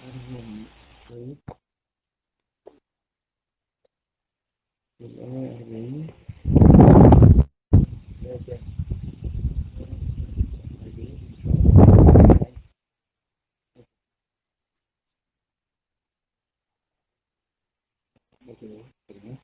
طيب، الآية 40. لا كان 40.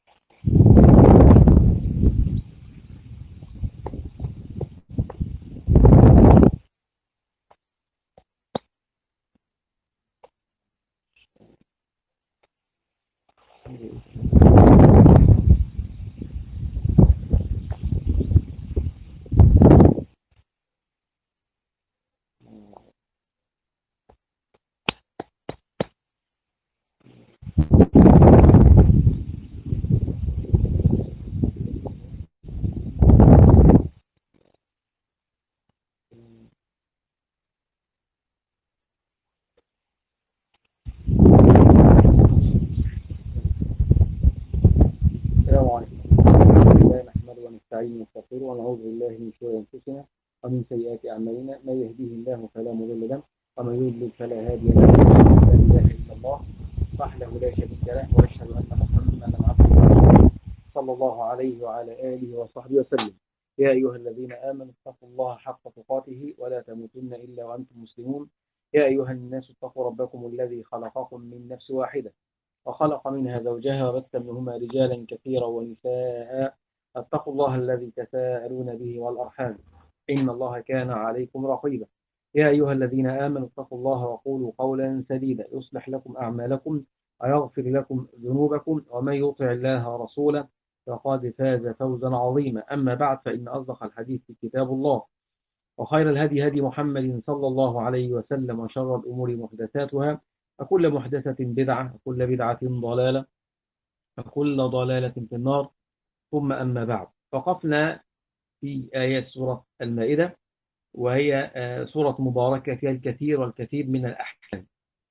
السلام عليكم. الحمد لله نحمده ونستعينه ونستغفره ونعوذ بالله من شرور انفسنا ومن سيئات اعمالنا، من يهديه الله فلا مضل له ومن يضلل فلا هادي له. لا اله الا الله وحده لا شريك له، واشهد ان محمدا عبده ورسوله صلى الله عليه وعلى اله وصحبه وسلم. يا ايها الذين امنوا اتقوا الله حق تقاته ولا تموتن الا وانتم مسلمون. يا ايها الناس اتقوا ربكم الذي خلقكم من نفس واحده وخلق منها زوجها وبث منهما رجالا كثيرا ونساء. اتقوا الله الذي تساءلون به والأرحام، إن الله كان عليكم رقيبا. يا أيها الذين آمنوا اتقوا الله وقولوا قولا سديدا يصلح لكم أعمالكم ويغفر لكم ذنوبكم، ومن يطع الله ورسوله فقد فاز فوزا عظيما. أما بعد، فإن أصدق الحديث كتاب الله، وخير الهدي هدي محمد صلى الله عليه وسلم، وشر الأمور محدثاتها، وكل محدثة بدعة، وكل بدعة ضلالة، وكل ضلالة في النار. ثم أما بعد، وقفنا في آيات سورة المائدة، وهي سورة مباركة فيها الكثير والكثير من الأحكام.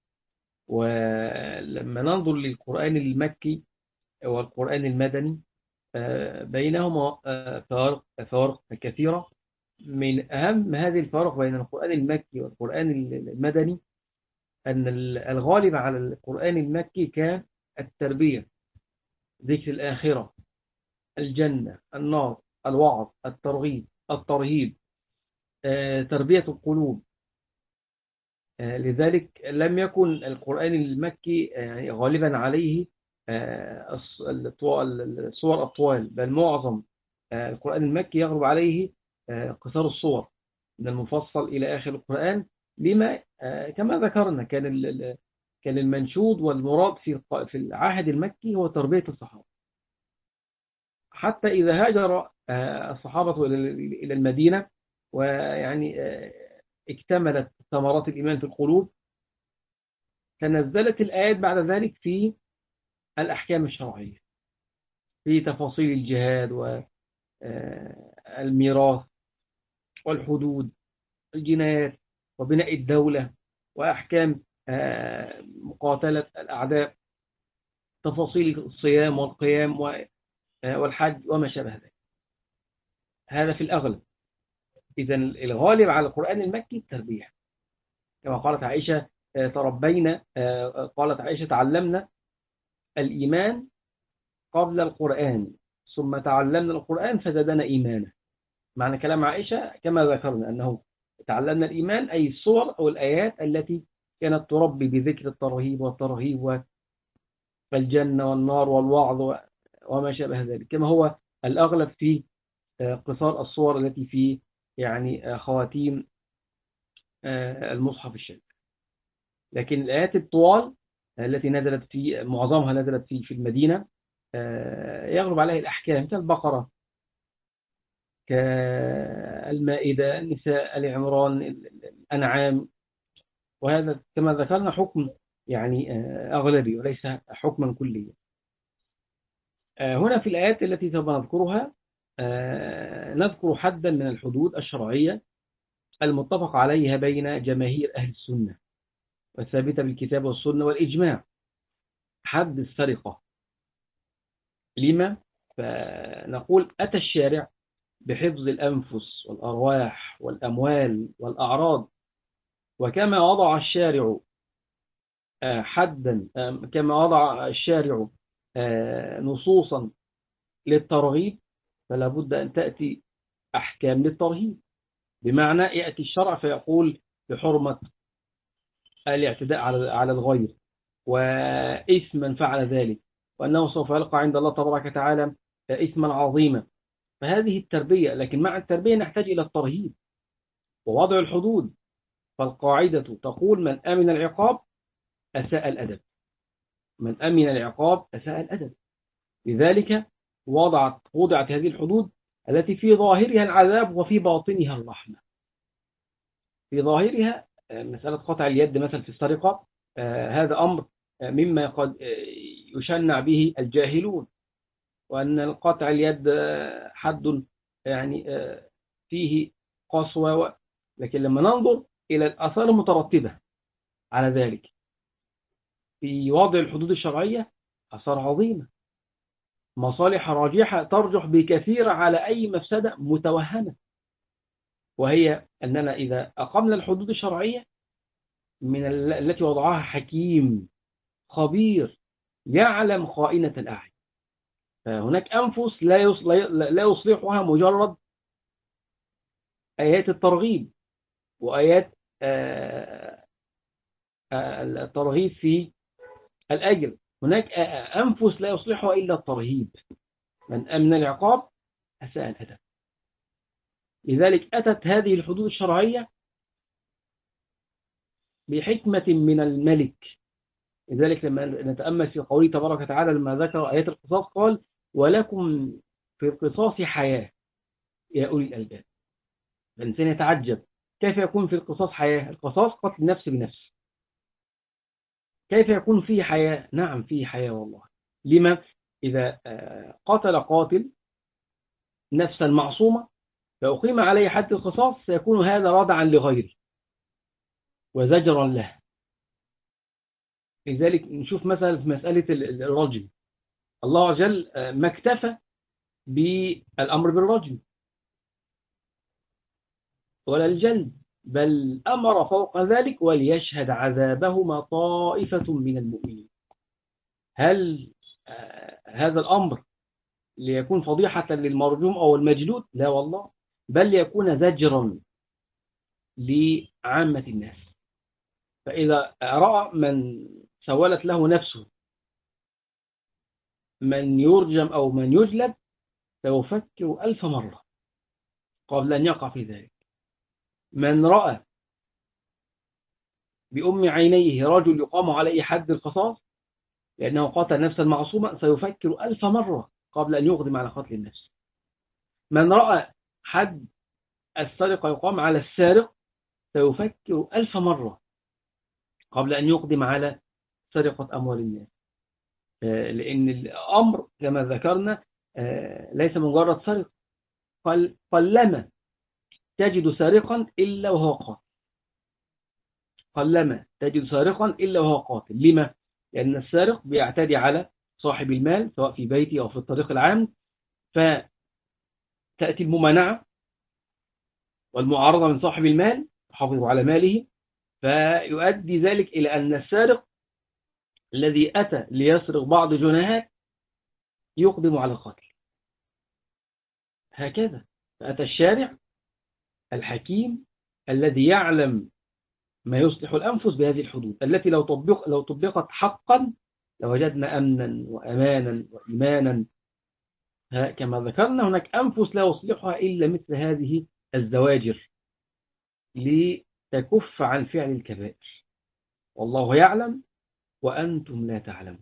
ولما ننظر للقرآن المكي والقرآن المدني، بينهما فوارق كثيرة. من أهم هذه الفوارق بين القرآن المكي والقرآن المدني أن الغالب على القرآن المكي كان التربية، ذكر الآخرة، الجنة، النار، الوعظ، الترغيب، الترهيب، تربية القلوب. لذلك لم يكن القرآن المكي يعني غالبا عليه الصور الطوال، بل معظم القرآن المكي يغلب عليه قصار الصور من المفصل إلى آخر القرآن. لما كما ذكرنا كان المنشود والمراد في العهد المكي هو تربية الصحابة. حتى إذا هاجر الصحابة إلى المدينة، ويعني اكتملت ثمرات الإيمان في القلوب، تنزلت الآيات بعد ذلك في الأحكام الشرعية، في تفاصيل الجهاد والميراث والحدود، الجنايات، وبناء الدولة، وأحكام مقاتلة الأعداء، تفاصيل الصيام والقيام والحج وما شابه ذلك. هذا في الأغلب. إذا الغالب على القرآن المكي التربية، كما قالت عائشة تربينا، قالت عائشة تعلمنا الإيمان قبل القرآن، ثم تعلمنا القرآن فزادنا إيمانا. معنى كلام عائشة كما ذكرنا أنه تعلمنا الإيمان أي الصور أو الآيات التي كانت تربي بذكر الترهيب والترهيب والجنة والنار والوعظ وما شابه ذلك، كما هو الأغلب في قصار الصور التي في يعني خواتيم المصحف الشريف. لكن الآيات الطوال التي نزلت في معظمها نزلت في المدينة يغلب عليها الأحكام كالبقرة، كالمائدة، النساء، العمران، الأنعام. وهذا كما ذكرنا حكم يعني أغلبي وليس حكما كليا. هنا في الآيات التي سوف نذكرها نذكر حدا من الحدود الشرعية المتفق عليها بين جماهير أهل السنة والثابتة بالكتاب والسنة والإجماع. حد السرقة. لما؟ فنقول أتى الشارع بحفظ الأنفس والأرواح والأموال والأعراض، وكما وضع الشارع حدا كما وضع الشارع نصوصا للترغيب، فلا بد أن تأتي أحكام للترهيب. بمعنى يأتي الشرع فيقول بحرمة الاعتداء على الغير وإثم من فعل ذلك، وأنه سوف يلقى عند الله تبارك وتعالى إثما عظيما. فهذه التربية، لكن مع التربية نحتاج إلى الترهيب ووضع الحدود. فالقاعدة تقول من أمن العقاب أساء الأدب، من أمن العقاب أساء الأدب. لذلك وضعت هذه الحدود التي في ظاهرها العذاب وفي باطنها الرحمة. في ظاهرها مسألة قطع اليد مثلا في السرقة، هذا أمر مما قد يشنع به الجاهلون، وأن قطع اليد حد يعني فيه قسوة، لكن لما ننظر إلى الآثار المترتبة على ذلك في وضع الحدود الشرعية آثار عظيمة، مصالح راجحة ترجح بكثير على أي مفسدة متوهمة. وهي أننا إذا أقمنا الحدود الشرعية من التي وضعها حكيم خبير يعلم خائنة الأعين، فهناك أنفس لا يصلحها مجرد آيات الترغيب وآيات الترغيب في الأجر. هناك أنفس لا يصلحها إلا الترهيب. من أمن العقاب أساء الأدب. لذلك أتت هذه الحدود الشرعية بحكمة من الملك. لذلك لما نتأمل في قوله تبارك وتعالى لما ذكر آيات القصاص قال ولكم في القصاص حياة يا أولي الألباب. الإنسان يتعجب كيف يكون في القصاص حياة؟ القصاص قتل نفس بنفس، كيف يكون فيه حياة؟ نعم فيه حياة والله. لما؟ إذا قتل قاتل نفسا معصومة فأقيم عليه حد القصاص سيكون هذا ردعا لغيره وزجرا له. لذلك نشوف مثلا في مسألة الرجم، الله عز وجل ما اكتفى بالأمر بالرجم ولا الجلد، بل أمر فوق ذلك وليشهد عذابهما طائفة من المؤمنين. هل هذا الأمر ليكون فضيحة للمرجوم أو المجلود؟ لا والله، بل ليكون زجرا لعامة الناس. فإذا رأى من سولت له نفسه من يرجم أو من يجلد سيفكر 1000 مرة قبل أن يقع في ذلك. من رأى بأم عينيه رجل يقام عليه حد القصاص لأنه قتل نفسا معصومة سيفكر 1000 مرة قبل أن يقدم على قتل النفس. من رأى حد السرقة يقام على السارق سيفكر 1000 مرة قبل أن يقدم على سرقة أموال الناس. لأن الأمر كما ذكرنا ليس مجرد سرقة. قلما تجد سارقا إلا وهو قاتل، قلما تجد سارقا إلا وهو قاتل. لما؟ لأن السارق بيعتدي على صاحب المال سواء في بيته أو في الطريق العام، فتأتي الممانعة والمعارضة من صاحب المال يحافظ على ماله، فيؤدي ذلك إلى أن السارق الذي أتى ليسرق بعض جنيهات يقدم على القتل. هكذا فأتى الشارع الحكيم الذي يعلم ما يصلح الأنفس بهذه الحدود التي لو طبقت حقا لوجدنا أمنا وأمانا وإيمانا. كما ذكرنا هناك أنفس لا يصلحها إلا مثل هذه الزواجر لتكف عن فعل الكبائر. والله يعلم وأنتم لا تعلمون.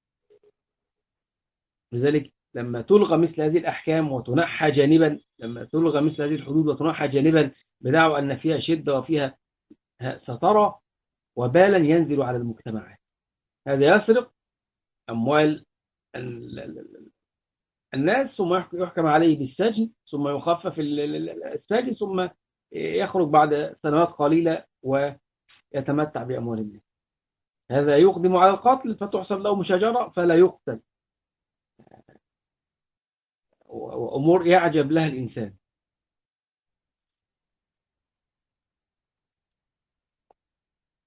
لذلك لما تلغى مثل هذه الأحكام وتنحى جانبا، لما تلغى مثل هذه الحدود وتنحى جانبا بدعوى أن فيها شدة وفيها، سترى وبالا ينزل على المجتمعات. هذا يسرق أموال الناس ثم يحكم عليه بالسجن ثم يخفف السجن ثم يخرج بعد سنوات قليلة ويتمتع بأموال الناس. هذا يقدم على القتل فتحسب له مشاجرة فلا يقتل، وأمور يعجب لها الإنسان.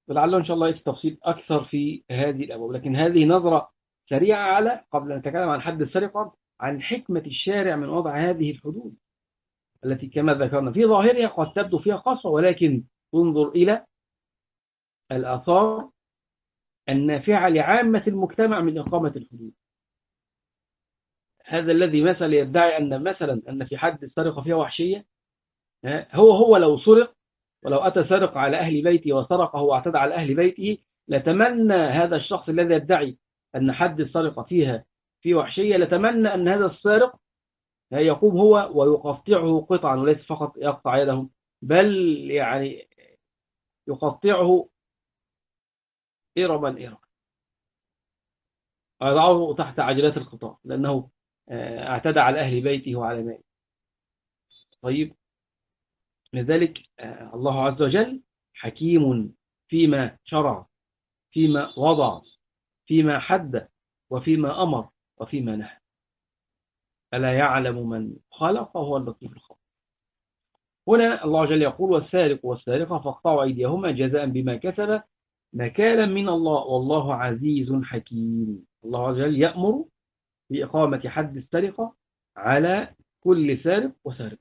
ولعله إن شاء الله التفصيل أكثر في هذه الأبواب، لكن هذه نظرة سريعة على قبل أن نتكلم عن حد السرقة عن حكمة الشارع من وضع هذه الحدود التي كما ذكرنا في ظاهرها قد تبدو فيها قسوة، ولكن انظر إلى الآثار النافعة لعامة المجتمع من إقامة الحدود. هذا الذي مثلا يدعي أن في حد السرقة فيها وحشية، هو لو سرق ولو أتى سرق على أهل بيته وسرقه واعتدى على أهل بيته، لتمنى هذا الشخص الذي يدعي أن حد السرقة فيه وحشية، لتمنى أن هذا السارق يقوم هو ويقطعه قطعا، وليس فقط يقطع يده، بل يعني يقطعه إربا إربا، ويضعه تحت عجلات القطار لأنه اعتدى على أهل بيته وعلى ماله. طيب، لذلك الله عز وجل حكيم فيما شرع، فيما وضع، فيما حد، وفيما أمر، وفيما نهى. ألا يعلم من خلق وهو اللطيف الخبير. هنا الله عز وجل يقول: والسارق والسارقة فاقطعوا أيديهما جزاء بما كسب نكالا من الله والله عزيز حكيم. الله عز وجل يأمر بإقامة حد السرقة على كل سارق وسارق.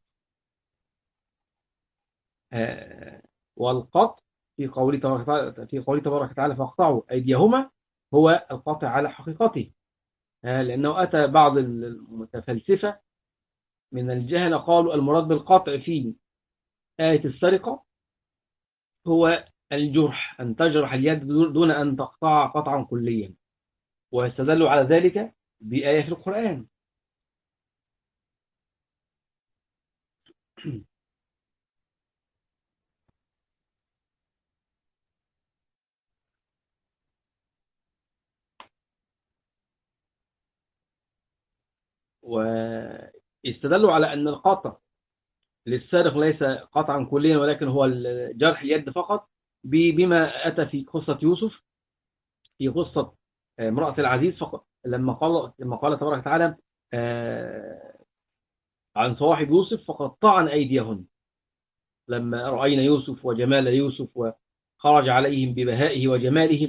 والقطع في قوله تبارك وتعالى فاقطعوا أيديهما هو القطع على حقيقته، لأنه أتى بعض المتفلسفة من الجهل قالوا المراد بالقطع في آية السرقة هو الجرح، أن تجرح اليد دون أن تقطع قطعا كليا، ويستدلوا على ذلك بآية في القرآن. واستدلوا على أن القطع للسارق ليس قطعا كليا، ولكن هو جرح اليد فقط، بما أتى في قصة يوسف، في قصة امرأة العزيز فقط، لما قال تبارك وتعالى عن صواحب يوسف فقطعن أيديهن لما رأينا يوسف وجمال يوسف وخرج عليهم ببهائه وجماله،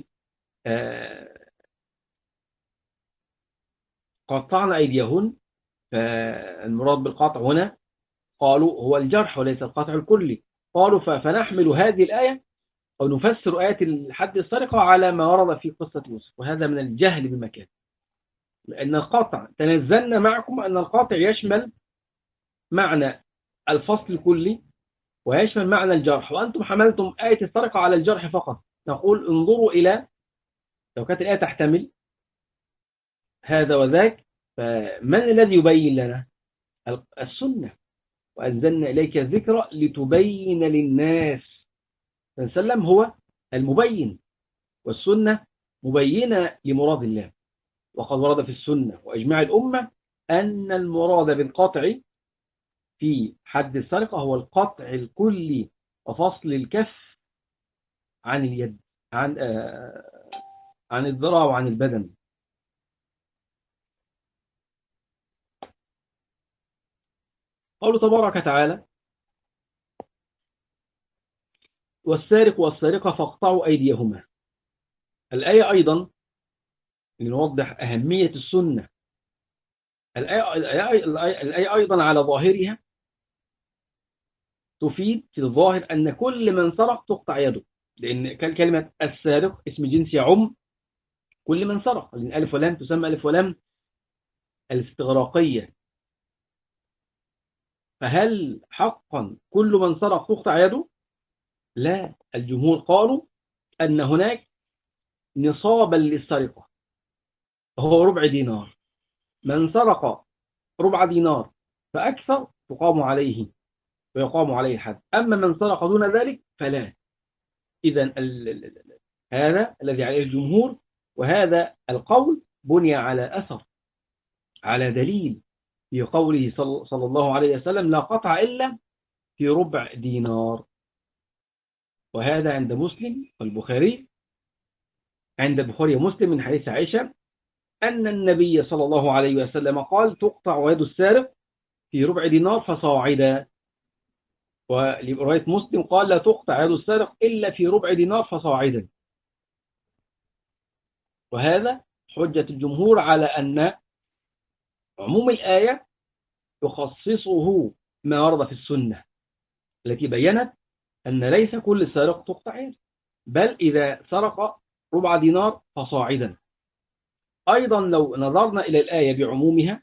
قطعن أيديهن. فالمراد بالقطع هنا قالوا هو الجرح وليس القطع الكلي. قالوا فنحمل هذه الآية أو نفسر آية الحد السرقة على ما ورد في قصة يوسف، وهذا من الجهل بمكان، لأن القطع تنزلنا معكم أن القطع يشمل معنى الفصل الكلي ويشمل معنى الجرح، وأنتم حملتم آية السرقة على الجرح فقط. نقول انظروا إلى، لو كانت الآية تحتمل هذا وذاك، فمن الذي يبين لنا؟ السنة. وأنزلنا إليك الذكر لتبين للناس، فنسلم هو المبين، والسنة مبينة لمراد الله. وقد ورد في السنة وإجماع الأمة أن المراد بالقطع في حد السرقة هو القطع الكلي وفصل الكف عن اليد، عن الذراع وعن البدن. قوله تبارك وتعالى: والسارق والسارقة فاقطعوا أيديهما. الآية أيضا لنوضح أهمية السنة. الآية أيضا على ظاهرها تفيد في الظاهر أن كل من سرق تقطع يده، لأن كلمة السارق اسم جنس يعم كل من سرق، لأن ألف ولام تسمى ألف ولام الاستغراقية. فهل حقا كل من سرق تقطع يده؟ لا، الجمهور قالوا أن هناك نصابا للسرقة وهو ربع دينار. من سرق ربع دينار فأكثر تقام عليه ويقام عليه حد، أما من سرق دون ذلك فلا. إذن هذا الذي عليه الجمهور، وهذا القول بني على أثر، على دليل في قوله صلى الله عليه وسلم: لا قطع إلا في ربع دينار. وهذا عند مسلم والبخاري، عند البخاري ومسلم من حديث عائشة أن النبي صلى الله عليه وسلم قال: تقطع يد السارق في ربع دينار فصاعدا. ورواية مسلم قال لا تقطع يد السارق إلا في ربع دينار فصاعدا. وهذا حجة الجمهور على أن عموم الآية يخصصه ما ورد في السنة التي بينت أن ليس كل سارق تقطع يده، بل إذا سرق ربع دينار فصاعدا. أيضا لو نظرنا إلى الآية بعمومها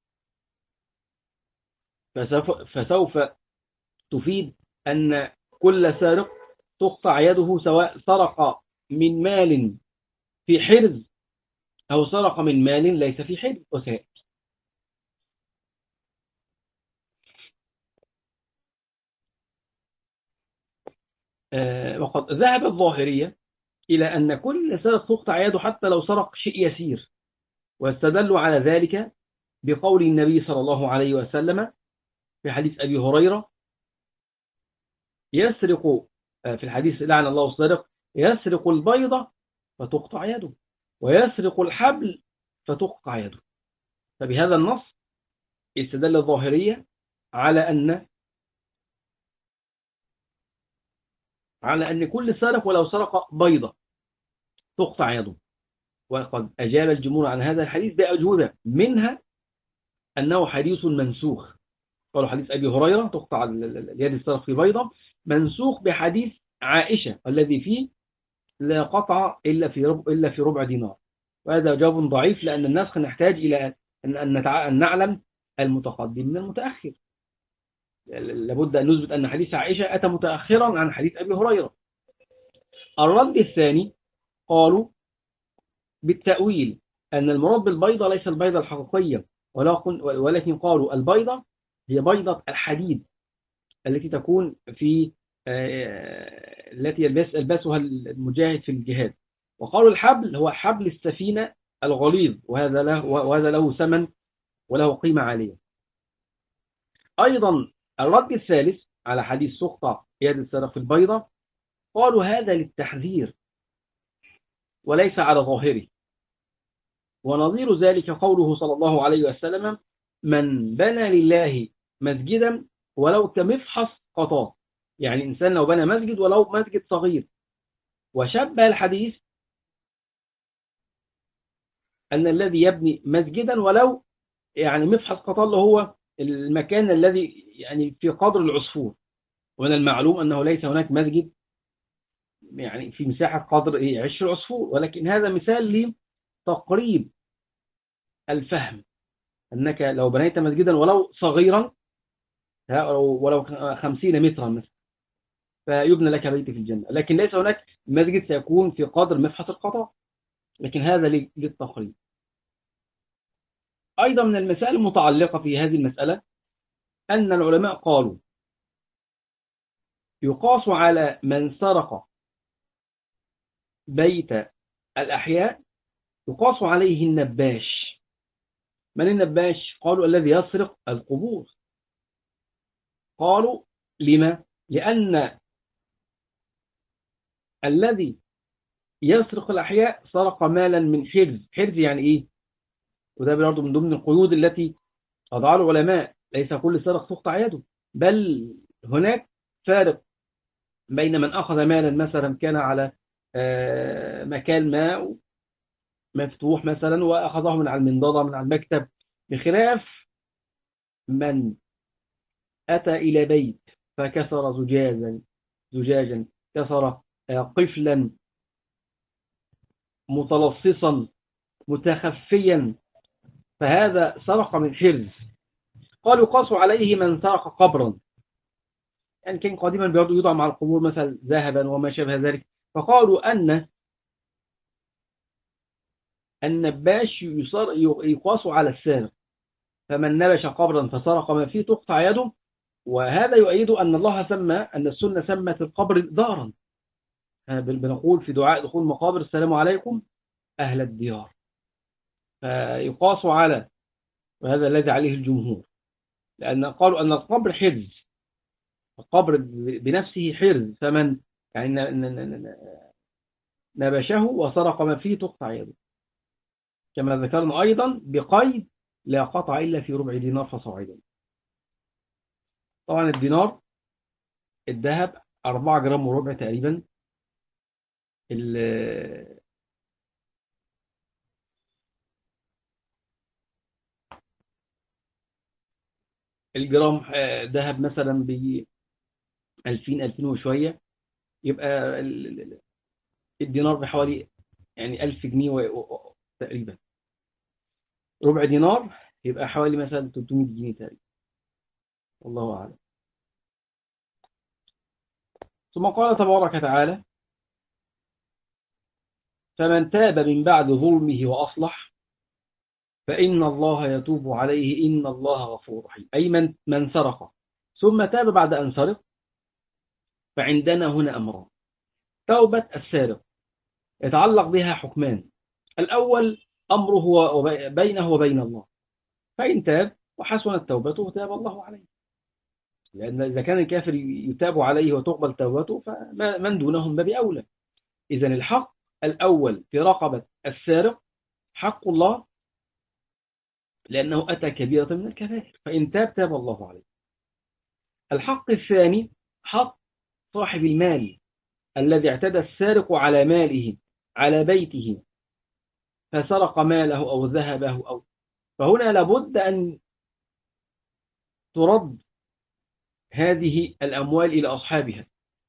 فسوف تفيد أن كل سارق تقطع يده، سواء سرق من مال في حرز أو سرق من مال ليس في حرز وسائل. وقد ذهب الظاهرية إلى أن كل سارق تقطع يده حتى لو سرق شيء يسير، واستدلوا على ذلك بقول النبي صلى الله عليه وسلم في حديث أبي هريرة: يسرق في الحديث لعن الله السارق، يسرق البيضة فتقطع يده، ويسرق الحبل فتقطع يده. فبهذا النص استدل الظاهرية على أن كل سارق ولو سرق بيضة تقطع يده. وقد أجاب الجمهور عن هذا الحديث بأجوبة، منها أنه حديث منسوخ. قالوا حديث أبي هريرة تقطع اليد السارق في بيضة منسوخ بحديث عائشة الذي فيه لا قطع إلا في ربع دينار. وهذا جواب ضعيف، لأن النسخ نحتاج إلى أن نعلم المتقدم من المتأخر. لابد أن نثبت أن حديث عائشة أتى متأخرا عن حديث أبي هريرة. الرد الثاني قالوا بالتأويل أن المراد بالبيضة ليس البيضة الحقيقية، ولكن قالوا البيضة هي بيضة الحديد التي تكون في التي يلبسها المجاهد في الجهاد. وقالوا الحبل هو حبل السفينة الغليظ، وهذا له ثمن وله قيمة عالية. أيضا الرد الثالث على حديث سقط يد السارق في البيضة قالوا هذا للتحذير وليس على ظاهره. ونظير ذلك قوله صلى الله عليه وسلم: من بنى لله مسجدا ولو كمفحص قطاة. يعني إنسان لو بنى مسجد ولو مسجد صغير. وشبه الحديث أن الذي يبني مسجدا ولو يعني مفحص قطاة اللي هو المكان الذي يعني في قدر العصفور. ومن المعلوم أنه ليس هناك مسجد يعني في مساحة قدر 10 عصفور، ولكن هذا مثال لتقريب الفهم، أنك لو بنيت مسجدا ولو صغيرا ولو 50 مترا مثلا فيبنى لك بيت في الجنة، لكن ليس هناك مسجد سيكون في قدر مفحص القطاع، لكن هذا للتقريب. أيضا من المسائل المتعلقة في هذه المسألة أن العلماء قالوا يقاس على من سرق بيت الأحياء يقاس عليه النباش. من النباش؟ قالوا الذي يسرق القبور. قالوا لما؟ لأن الذي يسرق الأحياء سرق مالا من حرز. حرز يعني إيه؟ وده برضه من ضمن القيود التي وضعها العلماء، ليس كل سارق تقطع يده، بل هناك فارق بين من أخذ مالا مثلا كان على مكان ما مفتوح مثلا وأخذه من على المنضدة من على المكتب، بخلاف من أتى إلى بيت فكسر زجاجا كسر قفلا متلصصا متخفيا، فهذا سرق من حرز. قالوا يقاس عليه من سرق قبرا، يعني كان قديما بيقعدوا يوضع مع القبور مثلا ذهبا وما شابه ذلك، فقالوا أن النباش يقاس على السارق، فمن نبش قبرا فسرق ما فيه تقطع يده. وهذا يؤيد أن الله أن السنة سمت القبر دارا. بنقول في دعاء دخول مقابر: السلام عليكم أهل الديار. فيقاس على، وهذا الذي عليه الجمهور، لأن قالوا أن القبر حرز، القبر بنفسه حرز، فمن يعني نبشه وسرق ما فيه تقطع يده، كما ذكرنا أيضا بقيد لا قطع إلا في ربع دينار فصاعدا. طبعا الدينار الذهب 4 جرام وربع تقريبا. ال- الجرام ذهب مثلا ب 2000 2000 وشوية. يبقى الدينار بحوالي يعني 1000 جنيه تقريبا. ربع دينار يبقى حوالي مثلا 300 جنيه تقريبا. والله أعلم. ثم قال تبارك وتعالى: فمن تاب من بعد ظلمه وأصلح فإن الله يتوب عليه إن الله غفور رحيم. أي من سرق ثم تاب بعد أن سرق، فعندنا هنا أمران. توبة السارق يتعلق بها حكمان. الأول أمره بينه وبين الله، فإن تاب وحسنت توبته تاب الله عليه. لأن إذا كان الكافر يتاب عليه وتقبل توبته فمن دونهم باب أولى. إذا الحق الأول في رقبة السارق حق الله، لأنه أتى كبيرة من الكبائر، فإن تاب تاب الله عليه. الحق الثاني حق صاحب المال الذي اعتدى السارق على ماله، على بيته، فسرق ماله أو ذهبه فهنا لابد أن ترد هذه الأموال إلى أصحابها.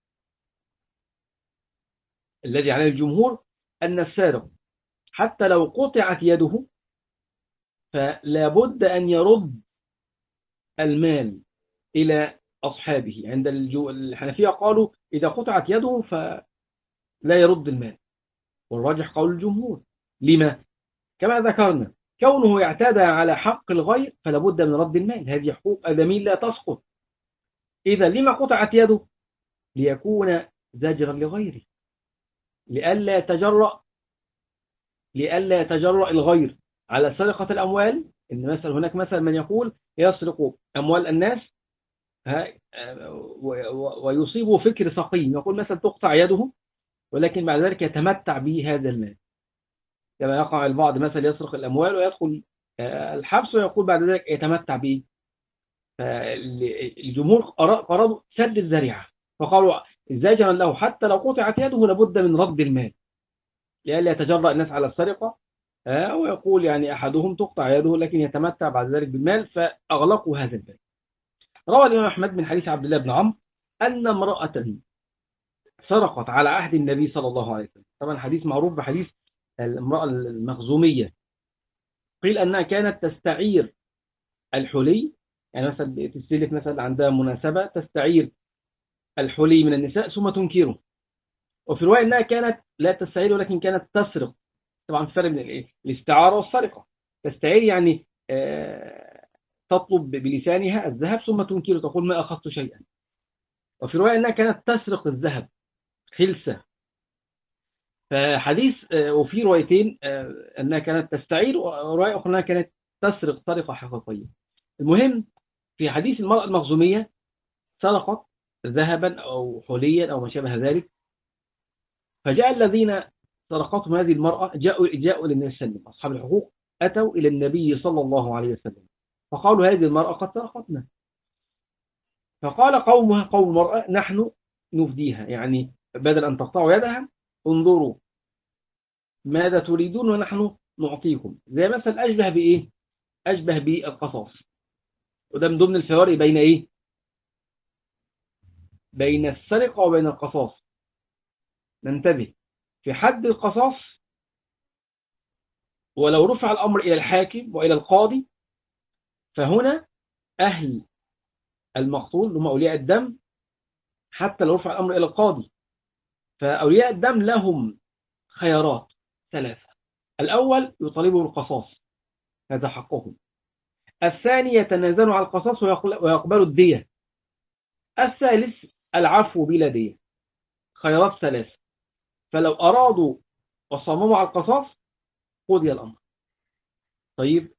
الذي عليه الجمهور أن السارق حتى لو قطعت يده فلا بد أن يرد المال إلى أصحابه. عند الحنفية قالوا إذا قطعت يده فلا يرد المال، والراجح قول الجمهور. لما؟ كما ذكرنا، كونه يعتدى على حق الغير فلا بد من رد المال. هذه حقوق آدمي لا تسقط. إذا لما قطعت يده؟ ليكون زجرا لغيره، لئلا يتجرأ الغير على سرقة الأموال. إن مثلا هناك مثلا من يقول يسرق أموال الناس ويصيبه فكر سقيم، يقول مثلا تقطع يده ولكن بعد ذلك يتمتع به هذا المال. كما يقع البعض مثلا يسرق الأموال ويدخل الحبس ويقول بعد ذلك يتمتع به. الجمهور قرروا سد الذريعة، فقالوا زجرا له حتى لو قطعت يده لابد من رد المال، لئلا يتجرأ الناس على السرقة ويقول يعني أحدهم تقطع يده لكن يتمتع بعد ذلك بالمال، فأغلقوا هذا الباب. روى الإمام أحمد من حديث عبد الله بن عمرو أن امرأة سرقت على عهد النبي صلى الله عليه وسلم. طبعا حديث معروف بحديث المرأة المخزومية. قيل أنها كانت تستعير الحلي، يعني مثلا تستلف مثلا عندها مناسبة تستعير الحلي من النساء ثم تنكره. وفي رواية أنها كانت لا تستعير ولكن كانت تسرق. طبعا في فرق بين الاستعارة والسرقة. تستعير يعني تطلب بلسانها الذهب ثم تنكره، تقول ما أخذت شيئا. وفي رواية أنها كانت تسرق الذهب خلسة. فحديث وفي روايتين أنها كانت تستعير، ورواية أخرى أنها كانت تسرق سرقة حقيقية. المهم في حديث المرأة المخزومية سرقت ذهبا أو حليا أو ما شابه ذلك، فجاء الذين سرقتهم هذه المرأة جاءوا للنبي صلى الله عليه وسلم. أصحاب الحقوق أتوا إلى النبي صلى الله عليه وسلم فقالوا هذه المرأة قد سرقتنا. فقال قوم المرأة نحن نفديها، يعني بدل أن تقطعوا يدها انظروا ماذا تريدون ونحن نعطيكم. زي مثلا أشبه بإيه؟ أشبه بالقصاص. وده من ضمن الفوارق بين إيه؟ بين السرقة وبين القصاص. ننتبه في حد القصاص، ولو رفع الأمر إلى الحاكم وإلى القاضي فهنا أهل المقتول هم أولياء الدم. حتى لو رفع الأمر إلى القاضي فأولياء الدم لهم خيارات 3. الأول يطالبوا بالقصاص، هذا حقهم. الثاني يتنازلوا على القصاص ويقبلوا الدية. الثالث العفو بلا دية. خيارات 3. فلو أرادوا وصمموا على القصاص قضي الأمر. طيب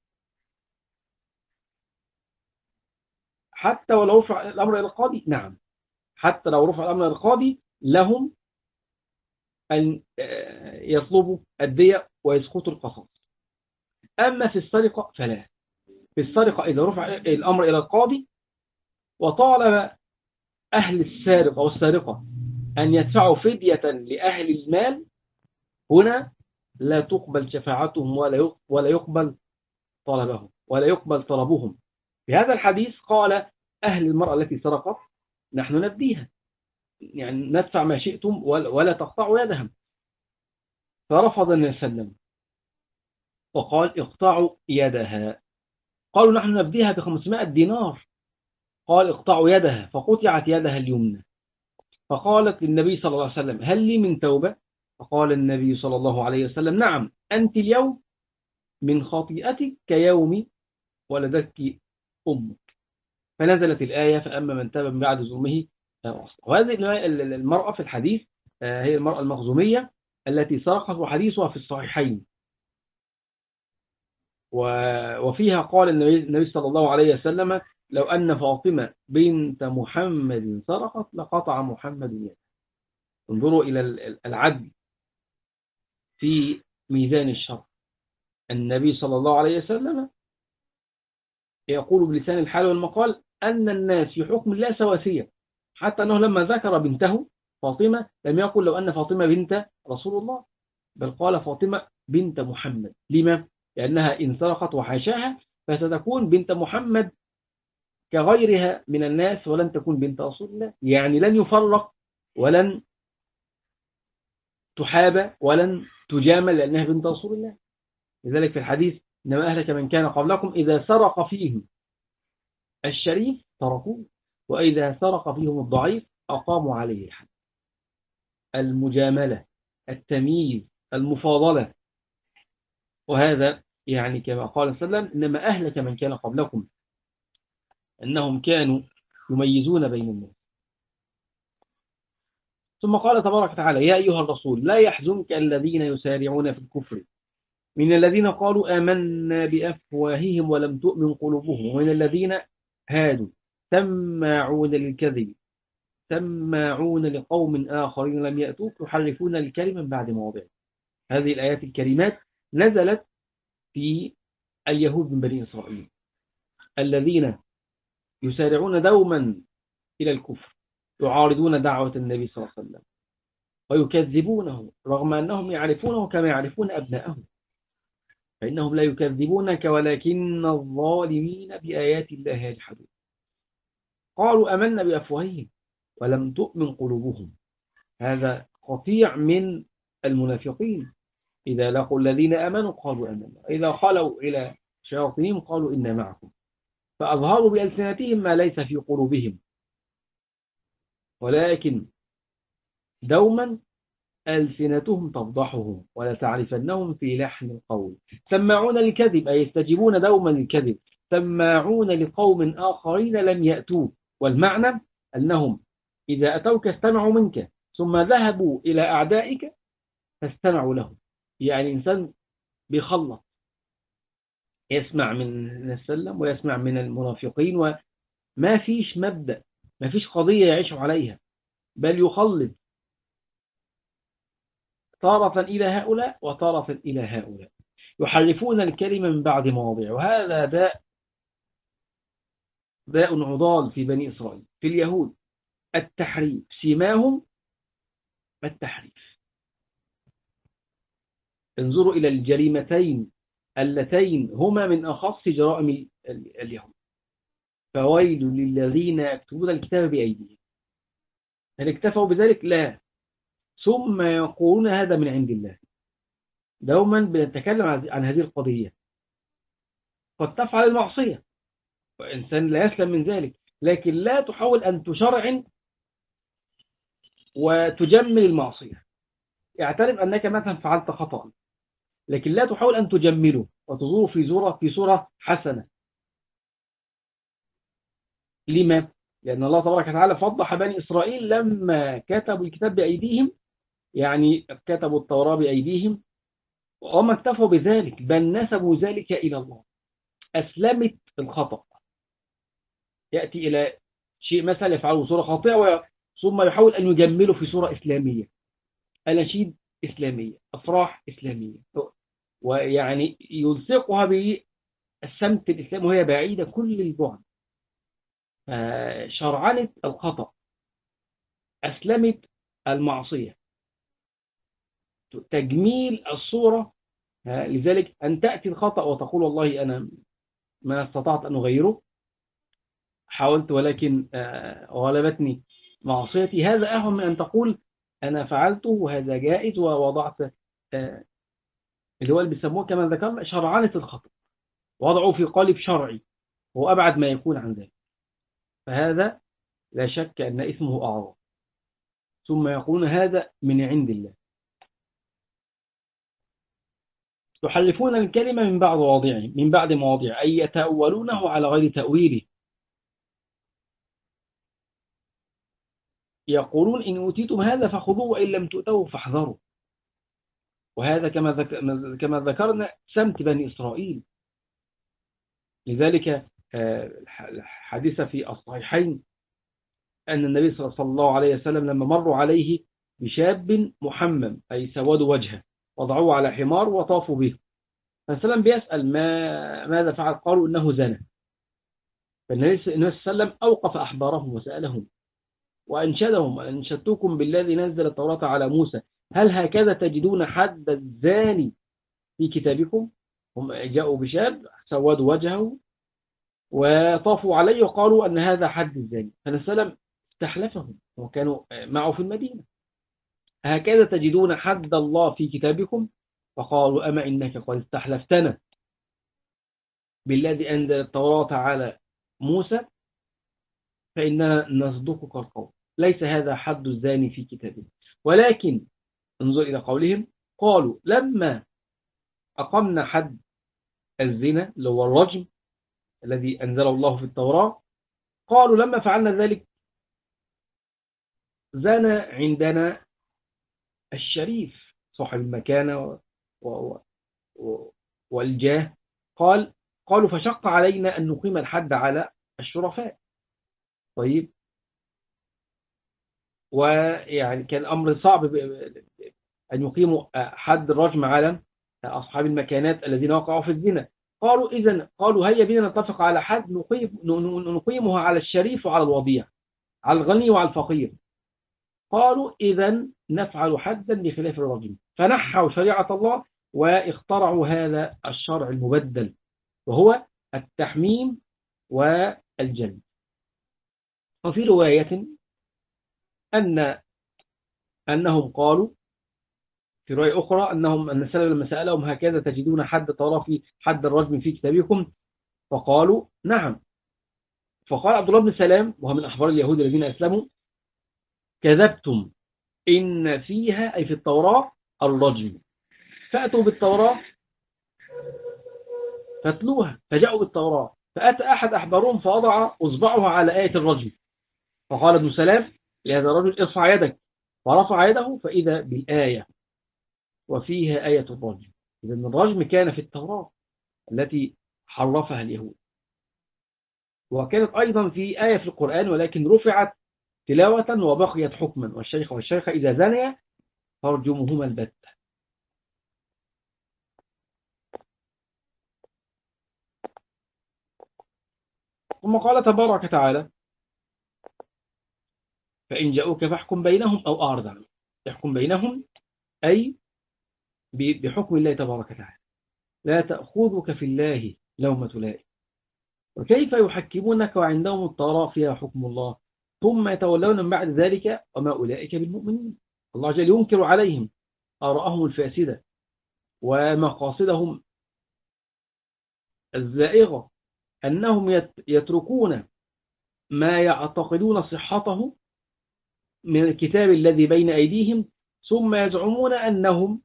حتى ولو رفع الأمر إلى القاضي، نعم، حتى لو رفع الأمر إلى القاضي لهم أن يطلبوا الدية ويسقطوا القصاص. أما في السرقة فلا. في السرقة إذا رفع الأمر إلى القاضي وطالب أهل السارق أو السارقة أن يدفعوا فدية لأهل المال، هنا لا تقبل شفاعتهم ولا يقبل طلبهم ولا يقبل طلبهم. في هذا الحديث قال أهل المرأة التي سرقت نحن نفديها، يعني ندفع ما شئتم ولا تقطعوا يدهم. فرفض النبي صلى الله عليه وسلم وقال اقطعوا يدها. قالوا نحن نفديها ب500 دينار. قال اقطعوا يدها، فقطعت يدها اليمنى. فقالت للنبي صلى الله عليه وسلم هل لي من توبة؟ فقال النبي صلى الله عليه وسلم نعم، أنت اليوم من خطيئتك كيوم ولدتك أمك. فنزلت الآية فأما من تاب من بعد ظلمه فأصلح. وهذه المرأة في الحديث هي المرأة المخزومية التي سرقت، وحديثها في الصحيحين. وفيها قال النبي صلى الله عليه وسلم لو أن فاطمة بنت محمد سرقت لقطع محمد يده. انظروا إلى العدل في ميزان الشرع. النبي صلى الله عليه وسلم يقول بلسان الحال والمقال أن الناس في حكم الله سواسية، حتى أنه لما ذكر بنته فاطمة لم يقل لو أن فاطمة بنت رسول الله، بل قال فاطمة بنت محمد. لما؟ لأنها إن سرقت وحاشاها فستكون بنت محمد كغيرها من الناس ولن تكون بنت رسول الله، يعني لن يفرق ولن تحابى ولن تجامل لأنها بنت رسول الله. لذلك في الحديث إنما أهلك من كان قبلكم إذا سرق فيهم الشريف تركوه، وإذا سرق فيهم الضعيف أقاموا عليه الحد. المجاملة، التمييز، المفاضلة. وهذا يعني كما قال صلى الله عليه وسلم إنما أهلك من كان قبلكم أنهم كانوا يميزون بين الناس. ثم قال تبارك وتعالى يا أيها الرسول لا يحزنك الذين يسارعون في الكفر من الذين قالوا آمنا بأفواههم ولم تؤمن قلوبهم ومن الذين هادوا سماعون للكذب سماعون لقوم آخرين لم يأتوك يحرفون الكلمة من بعد مواضعه. هذه الآيات الكريمات نزلت في اليهود من بني إسرائيل الذين يسارعون دوما إلى الكفر، يعارضون دعوة النبي صلى الله عليه وسلم ويكذبونه رغم أنهم يعرفونه كما يعرفون أبنائهم، فإنهم لا يكذبونك ولكن الظالمين بآيات الله يجحدون. قالوا آمنا بأفواههم ولم تؤمن قلوبهم. هذا قطيع من المنافقين، إذا لقوا الذين آمنوا قالوا آمنا، إذا خلوا إلى شياطينهم قالوا إنا معكم، فأظهروا بألسنتهم ما ليس في قلوبهم، ولكن دوما ألسنتهم تفضحهم ولا تعرفنهم في لحن القول. سماعون للكذب أي يستجيبون دوما للكذب، سماعون لقوم آخرين لم يأتوا، والمعنى أنهم إذا أتوك استمعوا منك ثم ذهبوا إلى أعدائك فاستمعوا لهم. يعني إنسان بيخلط، يسمع من السلم ويسمع من المنافقين، وما فيش مبدأ، ما فيش قضية يعيش عليها، بل يخلط تارة إلى هؤلاء وتارة إلى هؤلاء، يحرفون الكلمة من بعد مواضعه. وهذا داء عضال في بني إسرائيل. في اليهود التحريف، سماهم التحريف. انظروا إلى الجريمتين اللتين هما من أخص جرائم اليهود. فويل للذين يكتبون الكتاب بأيديهم. هل اكتفوا بذلك؟ لا، ثم يقولون هذا من عند الله. دوما بنتكلم عن هذه القضية. قد تفعل المعصية وإنسان لا يسلم من ذلك، لكن لا تحاول أن تشرع وتجمل المعصية. اعترف أنك مثلا فعلت خطأ، لكن لا تحاول أن تجمله وتظهره في صورة حسنة. لما؟ لأن الله تبارك وتعالى فضح بني إسرائيل لما كتبوا الكتاب بأيديهم، يعني كتبوا التوراة بأيديهم، وما اكتفوا بذلك بل نسبوا ذلك إلى الله. أسلمت الخطأ، يأتي إلى شيء مثلا يفعله بصورة خاطئة ثم يحاول أن يجمله في صورة إسلامية، أناشيد إسلامية، أفراح إسلامية، ويعني يلصقها بالسمت الإسلامي وهي بعيدة كل البعد. شرعنة الخطأ أسلمت المعصية، تجميل الصورة. لذلك أن تأتي الخطأ وتقول والله أنا ما استطعت أن أغيره، حاولت ولكن غلبتني معصيتي، هذا أهم من أن تقول أنا فعلته وهذا جائز ووضعت اللي هو اللي بيسموه كما ذكرنا شرعنة الخطأ، وضعه في قالب شرعي وأبعد ما يكون عن ذلك، فهذا لا شك أن اسمه أعظم. ثم يقولون هذا من عند الله. يحرفون الكلمة من بعد مواضعه أي يتأولونه على غير تأويله. يقولون إن أوتيتم هذا فخذوه وإن لم تؤتوه فاحذروا. وهذا كما ذكرنا سمت بني إسرائيل. لذلك حديث في الصحيحين أن النبي صلى الله عليه وسلم لما مروا عليه بشاب محمم أي سواد وجهه، وضعوه على حمار وطافوا به، فالسلام بيسأل ماذا فعل؟ قالوا إنه زنى. فالنبي صلى الله عليه وسلم أوقف أحبارهم وسألهم وأنشدهم: أنشدتكم بالذي نزل التوراة على موسى هل هكذا تجدون حد الزاني في كتابكم؟ هم جاءوا بشاب سودوا وجهه وطافوا عليه وقالوا أن هذا حد الزاني، فالنبي صلى الله عليه وسلم استحلفهم وكانوا معه في المدينة: هكذا تجدون حد الله في كتابكم؟ فقالوا أما إنك قد استحلفتنا بالذي أنزل التوراة على موسى فإننا نصدقك القول، ليس هذا حد الزاني في كتابنا. ولكن انظر إلى قولهم، قالوا لما أقمنا حد الزنا اللي هو الرجم الذي أنزل الله في التوراة، قالوا لما فعلنا ذلك زنى عندنا الشريف صاحب المكانة والجاه. قالوا فشق علينا أن نقيم الحد على الشرفاء. طيب، ويعني كان الأمر صعب أن يقيموا حد الرجم على أصحاب المكانات الذين وقعوا في الزنا. قالوا هيا بنا نتفق على حد نقيمها على الشريف وعلى الوضيع، على الغني وعلى الفقير. قالوا إذا نفعل حدا بخلاف الرجم، فنحوا شريعة الله واخترعوا هذا الشرع المبدل وهو التحميم والجلد. وفي رواية أنهم قالوا في رواية أخرى أن السلف لما سألهم هكذا تجدون حد طرف حد الرجم في كتابكم؟ فقالوا نعم. فقال عبد الله بن سلام وهو من أحبار اليهود الذين أسلموا: كذبتم، إن فيها أي في التوراة الرجم، فأتوا بالتوراة فاتلوها. فجاءوا بالتوراة فأتى أحد أحبارهم فوضع أصبعه على آية الرجم، فقال ابن سلام لهذا الرجل: ارفع يدك، فرفع يده فإذا بالآية وفيها آية الرجم. إذن الرجم كان في التوراة التي حرفها اليهود، وكانت أيضا في آية في القرآن ولكن رفعت تلاوة وبقيت حكما: والشيخ والشيخة إذا زنيا فارجمهما البتة. ثم قال تبارك وتعالى: فإن جاءوك فاحكم بينهم أو أعرض عنهم. يحكم بينهم أي بحكم الله تبارك وتعالى، لا تأخذك في الله لومة لائم. وكيف يحكمونك وعندهم التوراة فيها حكم الله ثم يتولون من بعد ذلك وما أولئك بالمؤمنين. الله جل ينكر عليهم آراءهم الفاسدة ومقاصدهم الزائغة، أنهم يتركون ما يعتقدون صحته من الكتاب الذي بين أيديهم، ثم يزعمون أنهم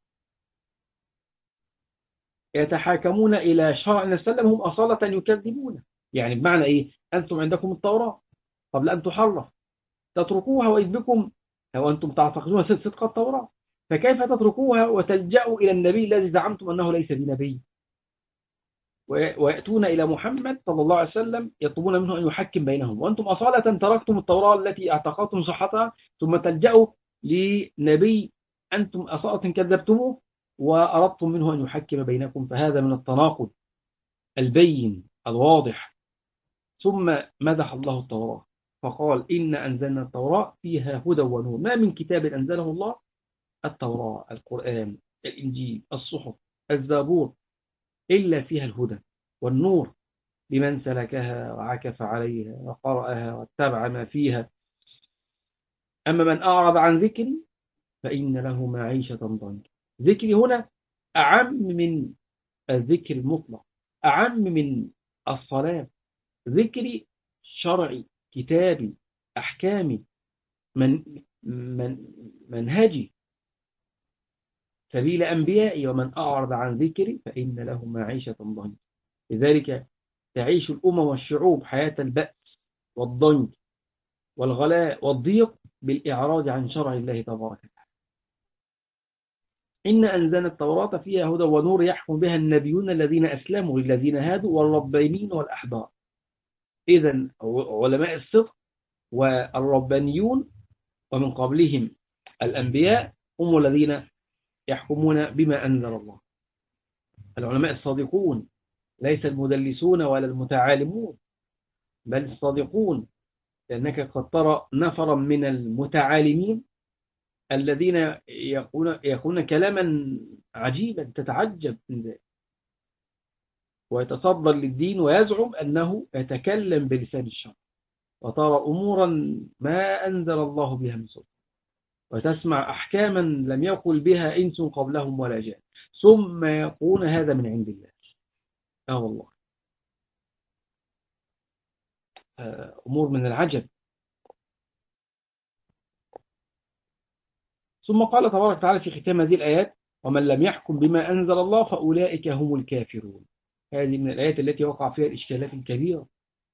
يتحاكمون إلى شرع النبي صلى الله عليه وسلم، هم أصالة يكذبون. يعني بمعنى إيه؟ أنتم عندكم التوراة قبل أن تحرف، تتركوها وإذ بكم وأنتم تعتقدون صدق التوراة، فكيف تتركوها وتلجأوا إلى النبي الذي زعمتم أنه ليس بنبي، ويأتون إلى محمد صلى الله عليه وسلم يطلبون منه أن يحكم بينهم، وأنتم أصالة تركتم التوراة التي اعتقدتم صحتها ثم تلجأوا لنبي أنتم أصالة كذبتموه وأردتم منه أن يحكم بينكم. فهذا من التناقض البين الواضح. ثم مدح الله التوراة فقال إن أنزلنا التوراة فيها هدى ونور. ما من كتاب أنزله الله، التوراة، القرآن، الإنجيل، الصحف، الزبور، إلا فيها الهدى والنور لمن سلكها وعكف عليها وقرأها واتبع ما فيها. أما من أعرض عن ذكري فإن له معيشة ضنكا. ذكري هنا أعم من الذكر المطلق، أعم من الصلاة. ذكري شرعي، كتابي، أحكامي، من منهجي، سبيل أنبيائي. ومن أعرض عن ذكري فإن له معيشة ضنكا. لذلك تعيش الأمم والشعوب حياة البأس والضنك والغلاء والضيق بالإعراض عن شرع الله تبارك وتعالى. إن أنزلنا التوراة فيها هدى ونور يحكم بها النبيون الذين أسلموا للذين هادوا والربانيين والأحبار. إذن علماء الصدق والربانيون ومن قبلهم الأنبياء هم الذين يحكمون بما أنزل الله. العلماء الصادقون، ليس المدلسون ولا المتعالمون، بل الصادقون. لأنك قد ترى نفرا من المتعالمين الذين يقولون كلاما عجيبا تتعجب من ذلك، ويتصدر للدين ويزعم أنه يتكلم بلسان الشرع، وترى أمورا ما أنزل الله بها من سلطان، وتسمع أحكاما لم يقل بها إنس قبلهم ولا جان، ثم يقول هذا من عند الله. والله أمور من العجب. ثم قال تبارك وتعالى في ختام هذه الآيات: ومن لم يحكم بما أنزل الله فأولئك هم الكافرون. هذه من الآيات التي وقع فيها الإشكالات الكبيرة.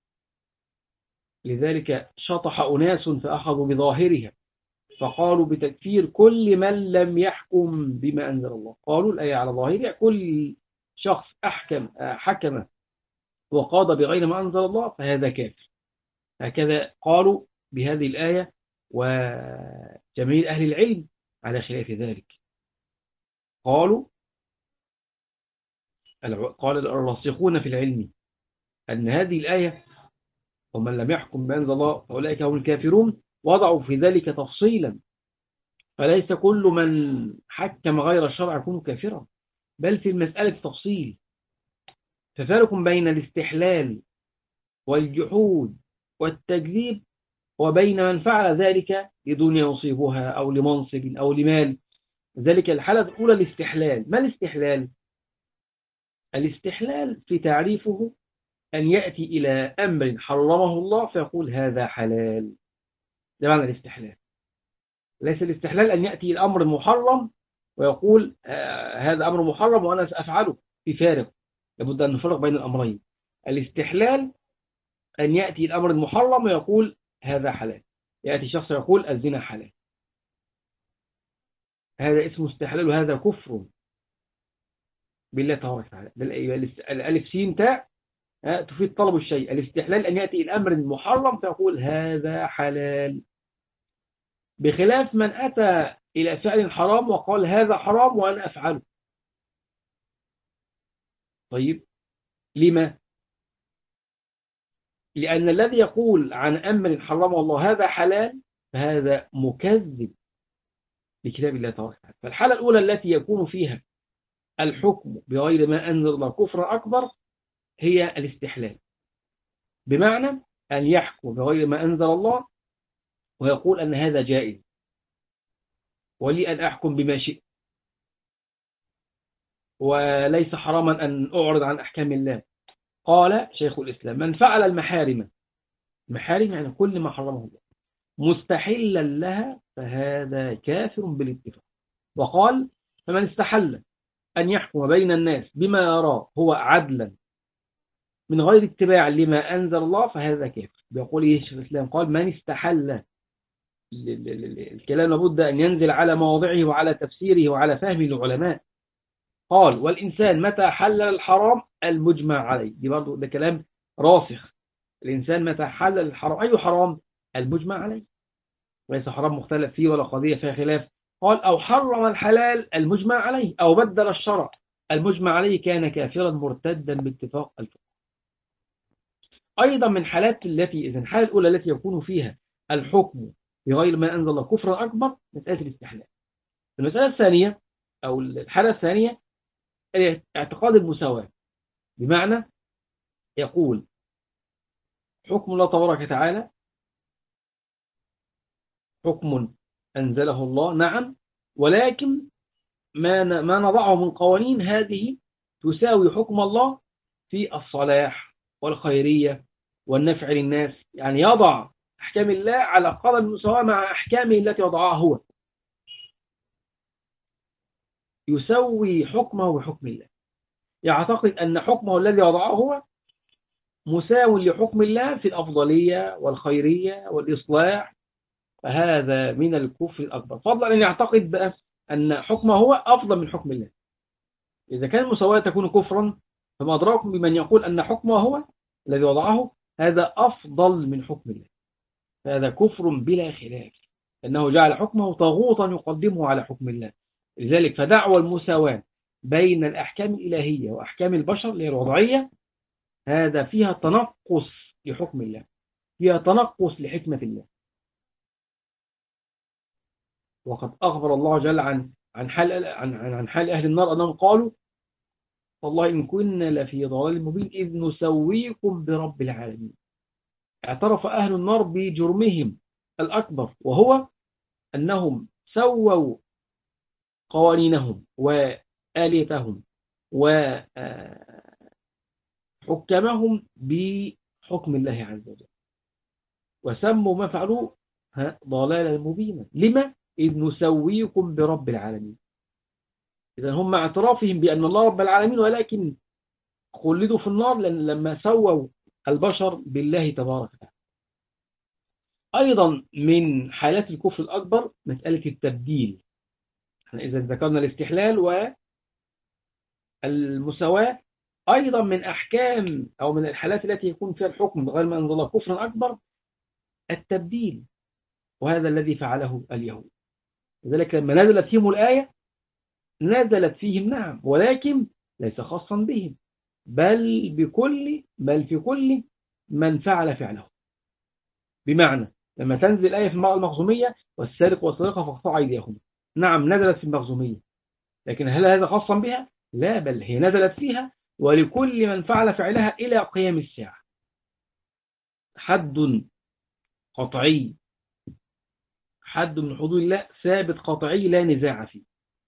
لذلك شطح أناس فأخذوا بظاهرها فقالوا بتكفير كل من لم يحكم بما أنزل الله. قالوا الآية على ظاهرها كل شخص حكم وقاضى بغير ما أنزل الله فهذا كافر. هكذا قالوا بهذه الآية، وجميع أهل العلم على خلاف ذلك. قال الراسخون في العلم أن هذه الآية ومن لم يحكم بما أنزل الله فأولئك هم الكافرون وضعوا في ذلك تفصيلا، فليس كل من حكم غير الشرع يكون كافرا، بل في المسألة تفصيل. ففرق بين الاستحلال والجحود والتكذيب وبين من فعل ذلك لدنيا يصيبها أو لمنصب أو لمال. ذلك الحالة الأولى الاستحلال. ما الاستحلال؟ الاستحلال في تعريفه أن يأتي إلى أمر حرمه الله فيقول هذا حلال. ده معنى الاستحلال. ليس الاستحلال أن يأتي الأمر محرم ويقول هذا أمر محرم وأنا سأفعله. في فارق، لابد أن نفرق بين الأمرين. الاستحلال أن يأتي الأمر المحرم ويقول هذا حلال. يأتي شخص يقول الزنا حلال، هذا اسمه استحلال وهذا كفر بالله تبارك وتعالى. الألف سين تاء تفيد طلب الشيء. الاستحلال أن يأتي الأمر المحرم فيقول هذا حلال، بخلاف من أتى إلى فعل حرام وقال هذا حرام وأنا أفعله. طيب لما؟ لأن الذي يقول عن أمر حرمه الله هذا حلال فهذا مكذب لكتاب الله تبارك وتعالى. فالحالة الأولى التي يكون فيها الحكم بغير ما أنزل الله كفر أكبر هي الاستحلال، بمعنى أن يحكم بغير ما أنزل الله ويقول أن هذا جائز ولي أن أحكم بما شئت، وليس حراما أن أعرض عن أحكام الله. قال شيخ الإسلام: من فعل المحارم يعني كل ما حرمه الله مستحلا لها فهذا كافر بالاتفاق. وقال: فمن استحل أن يحكم بين الناس بما يراه هو عدلا من غير اتباع لما أنزل الله فهذا كافر. بيقول شيخ الإسلام قال: من استحل. الكلام لابد أن ينزل على مواضعه وعلى تفسيره وعلى فهم العلماء. قال: والإنسان متى حلل الحرام المجمع عليه. دي برضو ده كلام راسخ. الإنسان متى حلل الحرام، أي حرام؟ المجمع عليه، ليس حرام مختلف فيه ولا قضية فيها خلاف. قال: أو حرم الحلال المجمع عليه أو بدل الشرع المجمع عليه كان كافرا مرتدا باتفاق الفقهاء. أيضا من حالات التي إذا الحالة الأولى التي يكون فيها الحكم بغير ما أنزل الله كفرا أكبر مسألة الاستحلال. المسألة الثانية أو الحالة الثانية اعتقاد المساواة، بمعنى يقول حكم الله تبارك وتعالى حكم أنزله الله نعم، ولكن ما نضعه من قوانين هذه تساوي حكم الله في الصلاح والخيرية والنفع للناس، يعني يضع أحكام الله على قدر المساواة مع أحكامه التي وضعها هو، يسوي حكمه بحكم الله. يعتقد أن حكمه الذي وضعه هو مساو لحكم الله في الأفضلية والخيرية والإصلاح، فهذا من الكفر الأكبر، فضلا أن يعتقد بقى أن حكمه هو أفضل من حكم الله. إذا كان المساواة تكون كفرا، فما أدراكم بمن يقول أن حكمه هو الذي وضعه هذا أفضل من حكم الله، فهذا كفر بلا خلاف، أنه جعل حكمه طاغوتا يقدمه على حكم الله. لذلك فدعوى المساواة بين الأحكام الإلهية وأحكام البشر اللي هي الوضعية هذا فيها تنقص لحكم الله، فيها تنقص لحكمة الله. وقد أخبر الله جل عن حال أهل النار أنهم قالوا والله إن كنا لفي ضلال مبين إذ نسويكم برب العالمين. اعترف أهل النار بجرمهم الأكبر، وهو أنهم سووا قوانينهم وآليتهم وحكمهم بحكم الله عز وجل، وسموا ما فعلوا ضلالا مبينا. لما؟ إذ نسويكم برب العالمين. إذا هم مع اعترافهم بأن الله رب العالمين، ولكن خلدوا في النار لما سووا البشر بالله تبارك وتعالى. أيضا من حالات الكفر الأكبر مسألة التبديل. إذا ذكرنا الاستحلال والمساواة، أيضا من أحكام أو من الحالات التي يكون فيها الحكم بغير ما أنزل الله كفرا أكبر التبديل، وهذا الذي فعله اليهود. لذلك لما نزلت فيهم الآية نزلت فيهم نعم، ولكن ليس خاصا بهم، بل في كل من فعل فعله. بمعنى لما تنزل الآية في المرأة المخزومية والسارق والسارقة فاقطعوا أيديهما، نعم نزلت في المخزومية، لكن هل هذا خاصا بها؟ لا، بل هي نزلت فيها ولكل من فعل فعلها إلى قيام الساعة. حد قطعي، حد من حدود الله ثابت قطعي لا نزاع فيه.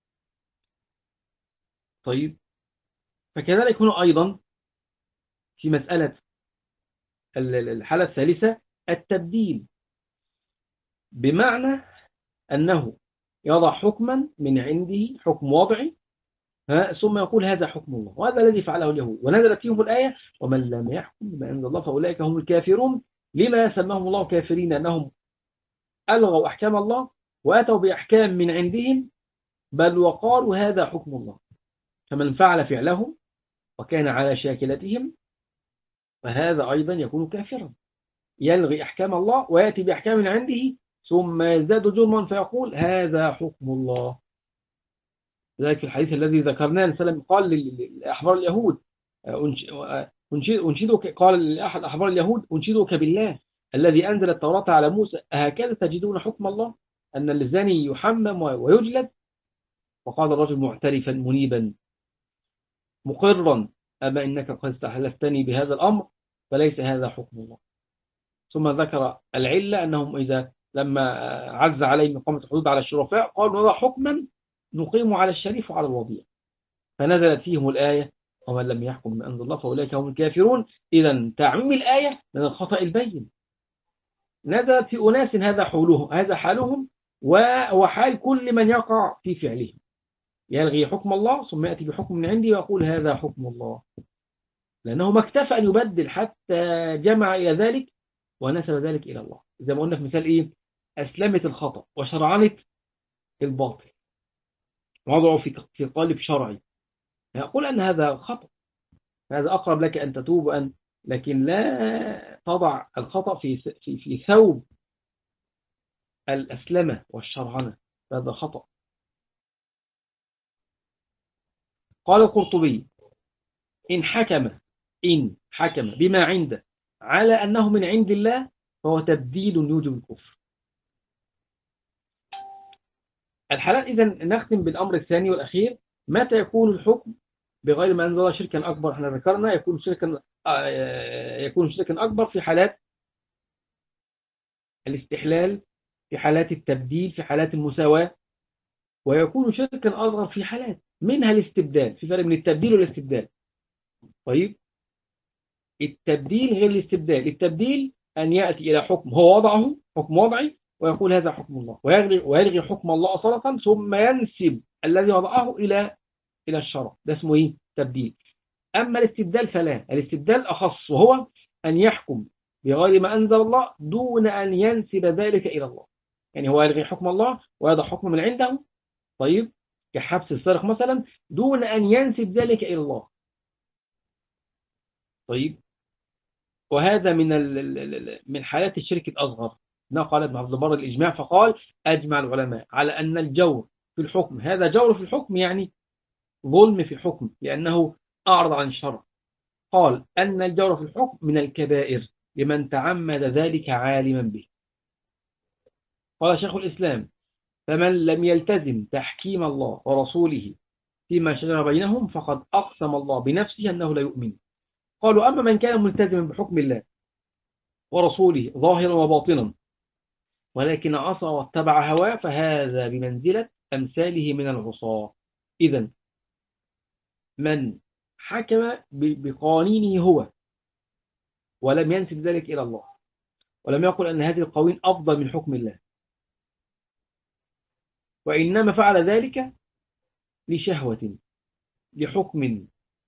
طيب، فكذلك هنا أيضا في مسألة الحالة الثالثة التبديل، بمعنى أنه يضع حكما من عنده حكم وضعي ثم يقول هذا حكم الله، وهذا الذي فعله اليهود. ونزلت فيهم الآية ومن لم يحكم بما أنزل الله فأولئك هم الكافرون. لما سماهم الله كافرين؟ أنهم ألغوا أحكام الله وأتوا بأحكام من عندهم، بل وقالوا هذا حكم الله. فمن فعل فعله وكان على شاكلتهم فهذا أيضا يكون كافرا، يلغي أحكام الله ويأتي بأحكام من عنده ثم يزداد جرما فيقول هذا حكم الله. ذلك في الحديث الذي ذكرناه النبي قال لأحبار اليهود أنشدك، قال لأحد أحبار اليهود أنشدك بالله الذي أنزل التوراة على موسى هكذا تجدون حكم الله أن الزاني يحمم ويجلد؟ وقال الرجل معترفا منيبا مقرا أما إنك قد استحلفتني بهذا الأمر فليس هذا حكم الله. ثم ذكر العلة أنهم إذا لما عز عليهم إقامة الحدود على الشرفاء قالوا نضع حكما نقيم على الشريف وعلى الوضيع، فنزلت فيهم الآية ومن لم يحكم بما أنزل الله فأولئك هم الكافرون. إذا تعميم الآية من الخطأ البين، نزلت في أناس هذا حالهم وحال كل من يقع في فعلهم، يلغي حكم الله ثم يأتي بحكم من عندي ويقول هذا حكم الله، لأنه ما اكتفى أن يبدل حتى جمع إلى ذلك ونسب ذلك إلى الله. زي ما قلنا في مثال إيه؟ أسلمت الخطأ وشرعنت الباطل، وضعوا في قالب شرعي، يقول أن هذا خطأ، هذا أقرب لك أن تتوب لكن لا تضع الخطأ في ثوب الأسلمة والشرعنة، هذا خطأ. قال القرطبي إن حكم بما عنده على أنه من عند الله فهو تبديل يوجب الكفر. الحالات إذا نختم بالأمر الثاني والأخير. متى يكون الحكم بغير ما أنزل الله شركا أكبر؟ احنا ذكرنا يكون شركا أكبر في حالات الاستحلال، في حالات التبديل، في حالات المساواة، ويكون شركا أصغر في حالات منها الاستبدال. في فرق بين التبديل والاستبدال. طيب، التبديل غير الاستبدال. التبديل أن يأتي إلى حكم هو وضعه، حكم وضعي، ويقول هذا حكم الله، ويلغي حكم الله أصالة، ثم ينسب الذي وضعه إلى الشرع. ده اسمه إيه؟ تبديل. أما الاستبدال فلا. الاستبدال أخص، وهو أن يحكم بغير ما أنزل الله دون أن ينسب ذلك إلى الله. يعني هو يلغي حكم الله ويضع حكم من عنده، طيب، كحبس السارق مثلا، دون أن ينسب ذلك إلى الله. طيب، وهذا من حالات الشرك الأصغر. نقل ابن عبد البر الإجماع فقال: أجمع العلماء على أن الجور في الحكم، هذا جور في الحكم يعني ظلم في حكم لأنه أعرض عن الشرع. قال أن الجور في الحكم من الكبائر لمن تعمد ذلك عالما به. قال شيخ الإسلام: فمن لم يلتزم تحكيم الله ورسوله فيما شجر بينهم فقد أقسم الله بنفسه أنه لا يؤمن. قالوا: أما من كان ملتزما بحكم الله ورسوله ظاهرا وباطنا ولكن عصى واتبع هواه فهذا بمنزلة أمثاله من العصاة. إذن من حكم بقوانينه هو ولم ينسب ذلك إلى الله، ولم يقل أن هذه القوانين أفضل من حكم الله، وإنما فعل ذلك لشهوة، لحكم،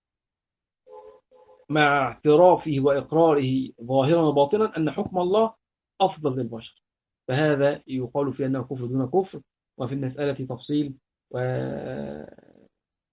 مع اعترافه وإقراره ظاهرا وباطنا أن حكم الله أفضل للبشر، فهذا يقال في أنه كفر دون كفر. وفي المسألة تفصيل، وهذا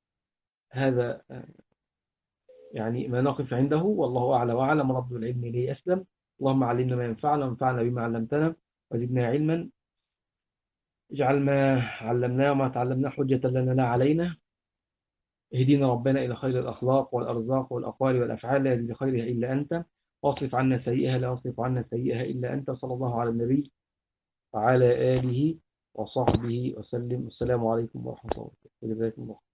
يعني ما نقف عنده، والله أعلى وأعلم، رب العلم إليه أسلم. اللهم علمنا ما ينفعنا وانفعنا بما علمتنا وزدنا علما. اجعل ما علمناه وما تعلمناه حجة لنا لا علينا. اهدينا ربنا إلى خير الأخلاق والأرزاق والأقوال والأفعال لا يجزي خيرها إلا أنت، واصرف عنا سيئها لا يصرف عنا سيئها إلا أنت. صلى الله على النبي وعلى آله وصحبه وسلم. السلام عليكم ورحمة الله وبركاته. جزاكم الله.